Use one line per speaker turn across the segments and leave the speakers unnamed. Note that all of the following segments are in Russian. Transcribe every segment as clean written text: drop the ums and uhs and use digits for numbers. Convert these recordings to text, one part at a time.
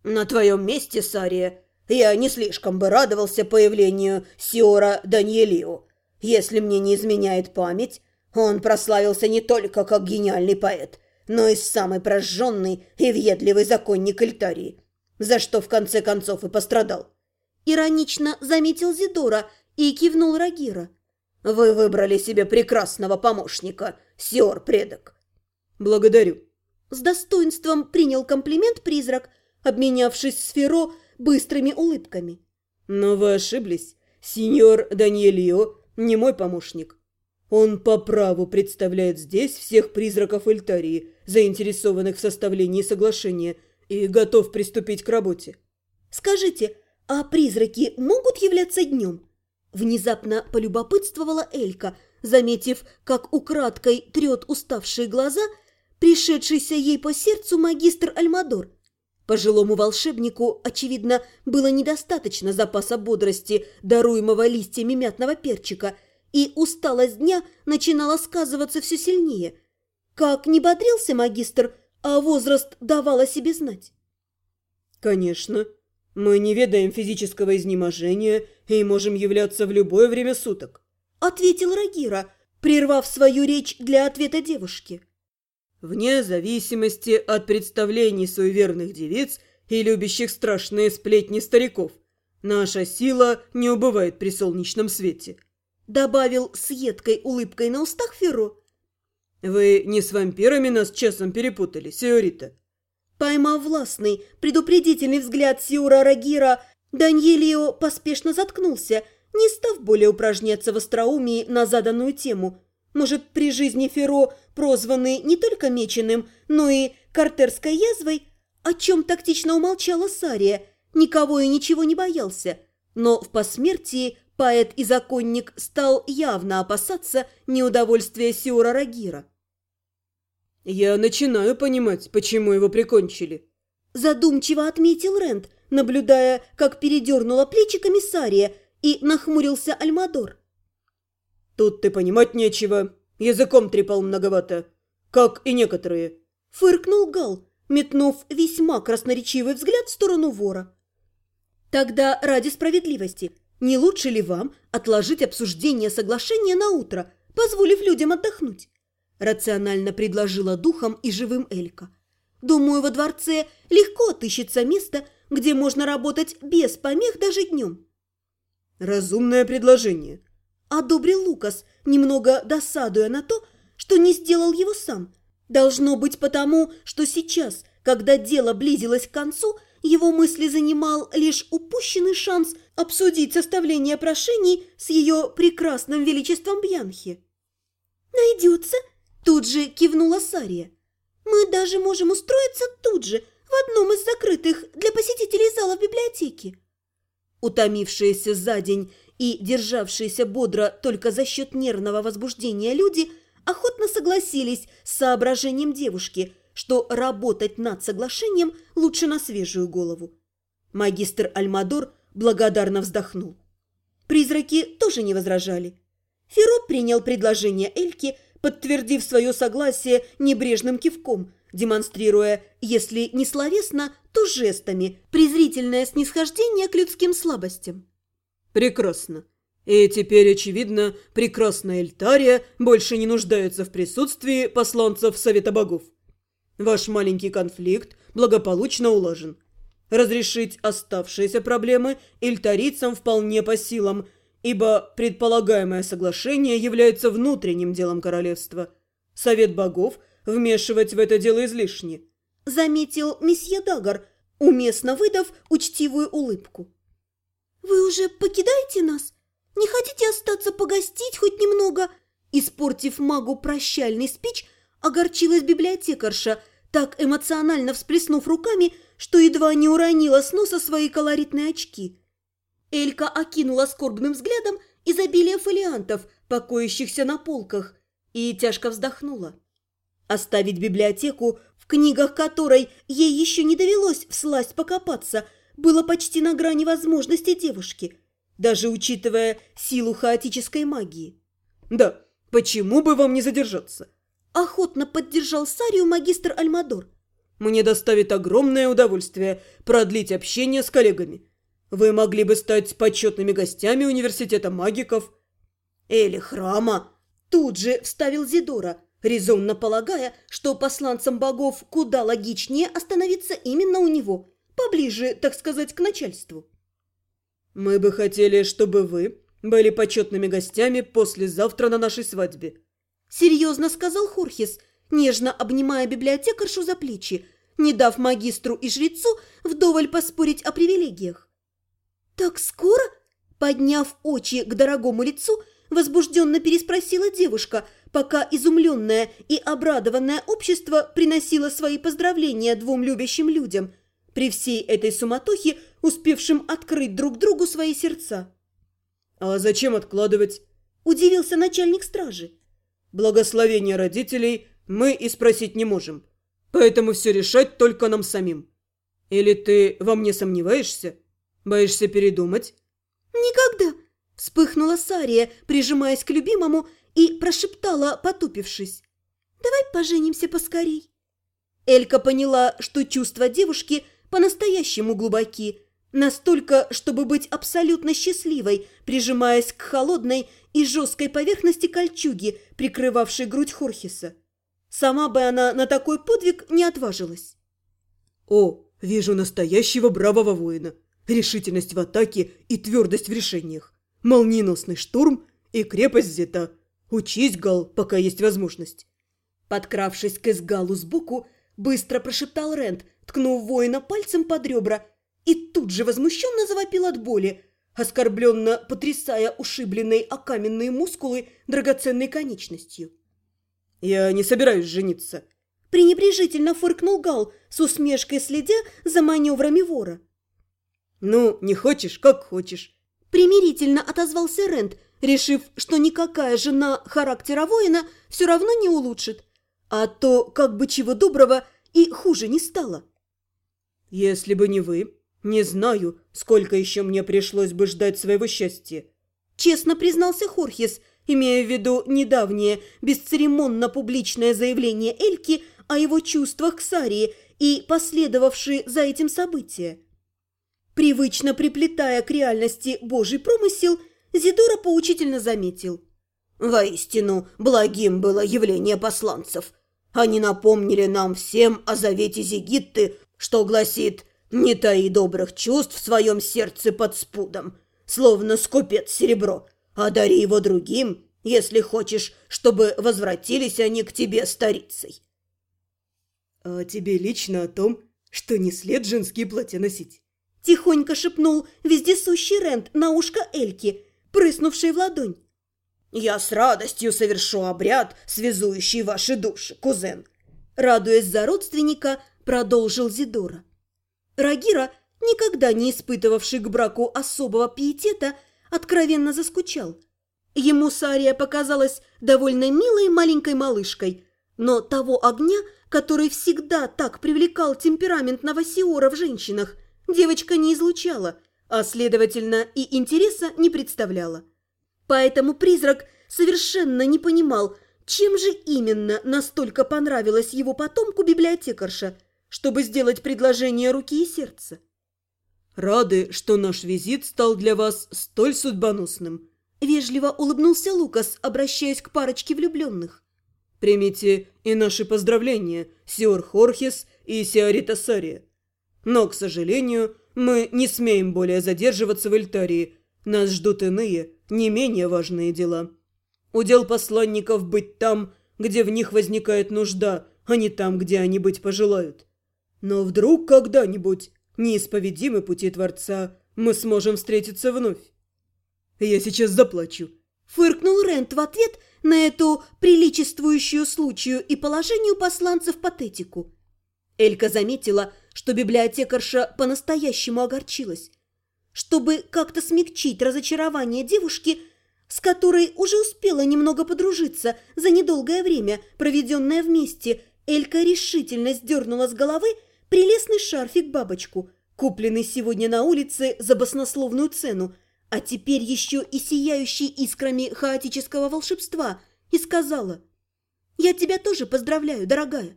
На твоем месте, Сария, я не слишком бы радовался появлению Сиора Даньелио. Если мне не изменяет память, он прославился не только как гениальный поэт, но и самый прожженный и въедливый законник Эльтарии, за что в конце концов и пострадал.
Иронично заметил Зидора и кивнул Рагира.
Вы выбрали себе прекрасного помощника, Сиор Предок.
Благодарю.
С достоинством принял комплимент призрак, обменявшись с Феро быстрыми улыбками.
Но вы ошиблись. Сеньор Даньелио не мой помощник. Он по праву представляет здесь всех призраков Эльтарии, заинтересованных в составлении соглашения, и готов приступить к работе.
Скажите, а призраки могут являться днем? Внезапно полюбопытствовала Элька, заметив, как украдкой трет уставшие глаза пришедшийся ей по сердцу магистр Альмадор. Пожилому волшебнику, очевидно, было недостаточно запаса бодрости, даруемого листьями мятного перчика, и усталость дня начинала сказываться все сильнее. Как не бодрился магистр, а возраст давал о себе знать.
Конечно, мы не ведаем физического изнеможения и можем являться в любое время суток,
ответил Рагира, прервав свою речь для ответа девушки.
Вне зависимости от представлений суеверных девиц и любящих страшные сплетни стариков, наша сила не убывает при солнечном свете,
добавил с едкой улыбкой на устах Феро.
Вы не с вампирами нас часом перепутали, сеньорита?
Поймав властный, предупредительный взгляд Сиора Рагира, Даньелио поспешно заткнулся, не став более упражняться в остроумии на заданную тему. Может, при жизни Феро, прозванный не только меченым, но и картерской язвой, о чем тактично умолчала Сария, никого и ничего не боялся. Но в посмертии поэт и законник стал явно опасаться неудовольствия Сиора Рагира.
«Я начинаю понимать, почему его прикончили»,
– задумчиво отметил Рент, наблюдая, как передернула плечиками Сария и нахмурился Альмадор.
«Тут ты понимать нечего, языком трепал многовато, как и некоторые», –
фыркнул Гал, метнув весьма красноречивый взгляд в сторону вора. «Тогда ради справедливости, не лучше ли вам отложить обсуждение соглашения на утро, позволив людям отдохнуть?» Рационально предложила духом и живым Элька. «Думаю, во дворце легко отыщется место, где можно работать без помех даже днем».
«Разумное предложение»,
– одобрил Лукас, немного досадуя на то, что не сделал его сам. Должно быть потому, что сейчас, когда дело близилось к концу, его мысли занимал лишь упущенный шанс обсудить составление прошений с ее прекрасным величеством Бьянхи. «Найдется?» – тут же кивнула Сария. «Мы даже можем устроиться тут же, в одном из закрытых для посетителей залов библиотеки». Утомившиеся за день и державшиеся бодро только за счет нервного возбуждения люди охотно согласились с соображением девушки, что работать над соглашением лучше на свежую голову. Магистр Альмадор благодарно вздохнул. Призраки тоже не возражали. Феро принял предложение Эльки, подтвердив свое согласие небрежным кивком, демонстрируя, если не словесно, то жестами, презрительное снисхождение к людским слабостям.
«Прекрасно. И теперь, очевидно, прекрасная Эльтария больше не нуждается в присутствии посланцев Совета Богов. Ваш маленький конфликт благополучно улажен. Разрешить оставшиеся проблемы эльтарийцам вполне по силам, ибо предполагаемое соглашение является внутренним делом королевства. Совет Богов вмешивать в это дело излишне», –
заметил месье Дагар, уместно выдав учтивую улыбку. «Вы уже покидаете нас? Не хотите остаться погостить хоть немного?» Испортив магу прощальный спич, огорчилась библиотекарша, так эмоционально всплеснув руками, что едва не уронила с носа свои колоритные очки. Элька окинула скорбным взглядом изобилие фолиантов, покоящихся на полках, и тяжко вздохнула. Оставить библиотеку, в книгах которой ей еще не довелось всласть покопаться, было почти на грани возможностей девушки, даже учитывая силу хаотической магии.
«Да, почему бы вам не задержаться?»
Охотно поддержал Сарию магистр Альмадор.
мне доставит огромное удовольствие продлить общение с коллегами. Вы могли бы стать почетными гостями университета магиков».
«Или храма», – тут же вставил Зидора, резонно полагая, что посланцам богов куда логичнее остановиться именно у него, поближе, так сказать, к начальству.
«Мы бы хотели, чтобы вы были почетными гостями послезавтра на нашей свадьбе»,
– серьезно сказал Хорхес, нежно обнимая библиотекаршу за плечи, не дав магистру и жрецу вдоволь поспорить о привилегиях. «Так скоро?» – подняв очи к дорогому лицу, возбужденно переспросила девушка, пока изумленное и обрадованное общество приносило свои поздравления двум любящим людям, при всей этой суматохе успевшим открыть друг другу свои сердца.
«А зачем откладывать?»
– удивился начальник стражи.
«Благословения родителей мы и спросить не можем, поэтому все решать только нам самим. Или ты во мне сомневаешься? Боишься передумать?»
«Никогда!» – вспыхнула Сария, прижимаясь к любимому, и прошептала, потупившись. «Давай поженимся поскорей». Элька поняла, что чувства девушки по-настоящему глубоки, настолько, чтобы быть абсолютно счастливой, прижимаясь к холодной и жесткой поверхности кольчуги, прикрывавшей грудь Хорхеса. Сама бы она на такой подвиг не отважилась.
«О, вижу настоящего бравого воина, решительность в атаке и твердость в решениях, молниеносный штурм и крепость Зета. Учись, Гал, пока есть возможность».
Подкравшись к Эсгалу сбоку, быстро прошептал Рент, ткнув воина пальцем под ребра, и тут же возмущенно завопил от боли, оскорбленно потрясая ушибленной о каменные мускулы драгоценной конечностью.
«Я не собираюсь жениться»,
– пренебрежительно фыркнул Гал, с усмешкой следя за маневрами вора.
«Ну, не хочешь, как хочешь»,
– примирительно отозвался Рент, решив, что никакая жена характера воина все равно не улучшит, а то, как бы чего доброго, и хуже не стало.
«Если бы не вы, не знаю, сколько еще мне пришлось бы ждать своего счастья»,
– честно признался Хорхес, имея в виду недавнее бесцеремонно-публичное заявление Эльки о его чувствах к Сарии и последовавшие за этим события. Привычно приплетая к реальности Божий промысел, Зидора поучительно заметил.
«Воистину, благим было явление посланцев. Они напомнили нам всем о завете Зигитты, что гласит «Не таи добрых чувств в своем сердце под спудом, словно скупец серебро, а дари его другим, если хочешь, чтобы возвратились они к тебе старицей».
«А тебе лично о том, что не след женские платья носить?»
Тихонько шепнул вездесущий Рент на ушко Эльки, прыснувшей в ладонь.
«Я с радостью совершу обряд, связующий ваши души, кузен»,
радуясь за родственника, продолжил Зидора. Рагира, никогда не испытывавший к браку особого пиетета, откровенно заскучал. Ему Сария показалась довольно милой маленькой малышкой, но того огня, который всегда так привлекал темпераментного Сиора в женщинах, девочка не излучала, а, следовательно, и интереса не представляла. Поэтому призрак совершенно не понимал, чем же именно настолько понравилась его потомку библиотекарша, чтобы сделать предложение руки и сердца.
«Рады, что наш визит стал для вас столь судьбоносным»,
– вежливо улыбнулся Лукас, обращаясь к парочке влюбленных.
«Примите и наши поздравления, сиор Хорхес и сиорита Сария. Но, к сожалению, мы не смеем более задерживаться в Эльтарии. Нас ждут иные, не менее важные дела. Удел посланников быть там, где в них возникает нужда, а не там, где они быть пожелают. Но вдруг когда-нибудь, неисповедимы пути Творца, мы сможем встретиться вновь. Я сейчас заплачу».
Фыркнул Рент в ответ на эту приличествующую случаю и положению посланцев патетику. Элька заметила, что библиотекарша по-настоящему огорчилась. Чтобы как-то смягчить разочарование девушки, с которой уже успела немного подружиться за недолгое время, проведенное вместе, Элька решительно сдернула с головы прелестный шарфик-бабочку, купленный сегодня на улице за баснословную цену, а теперь еще и сияющий искрами хаотического волшебства, и сказала: «Я тебя тоже поздравляю, дорогая.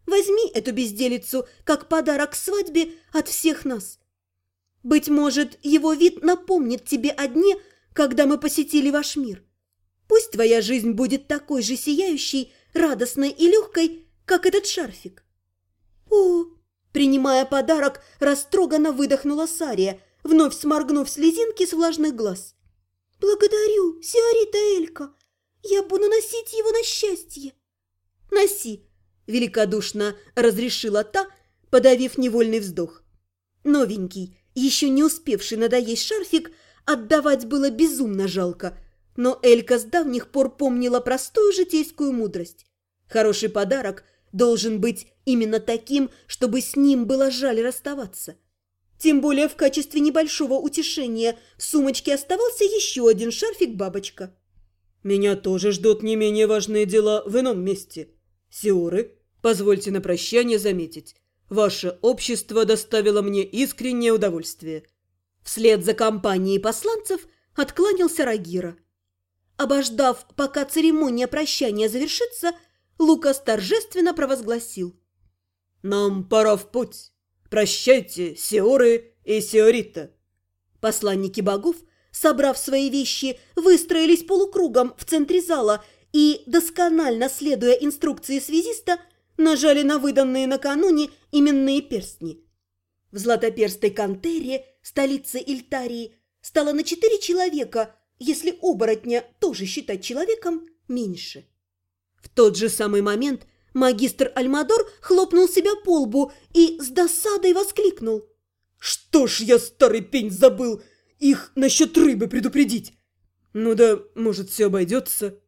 Возьми эту безделицу как подарок к свадьбе от всех нас. Быть может, его вид напомнит тебе о дне, когда мы посетили ваш мир. Пусть твоя жизнь будет такой же сияющей, радостной и легкой, как этот шарфик». «О!» – принимая подарок, растроганно выдохнула Сария, вновь сморгнув слезинки с влажных глаз. «Благодарю, сиорита Элька. Я буду носить его на счастье». «Носи!» – великодушно разрешила та, подавив невольный вздох. Новенький, еще не успевший надоесть шарфик, отдавать было безумно жалко, но Элька с давних пор помнила простую житейскую мудрость. Хороший подарок должен быть именно таким, чтобы с ним было жаль расставаться. Тем более в качестве небольшого утешения в сумочке оставался еще один шарфик-бабочка.
«Меня тоже ждут не менее важные дела в ином месте. Сиоры, позвольте на прощание заметить, ваше общество доставило мне искреннее удовольствие».
Вслед за компанией посланцев откланялся Рагира. Обождав, пока церемония прощания завершится, Лукас торжественно провозгласил:
«Нам пора в путь. Прощайте, Сиоры и Сиорита».
Посланники богов, собрав свои вещи, выстроились полукругом в центре зала и, досконально следуя инструкции связиста, нажали на выданные накануне именные перстни. В златоперстой Кантерре, столице Ильтарии, стало на 4 человека, если оборотня тоже считать человеком, меньше. В тот же самый момент магистр Альмадор хлопнул себя по лбу и с досадой воскликнул:
«Что ж я, старый пень, забыл их насчет рыбы предупредить? Ну да, может, все обойдется».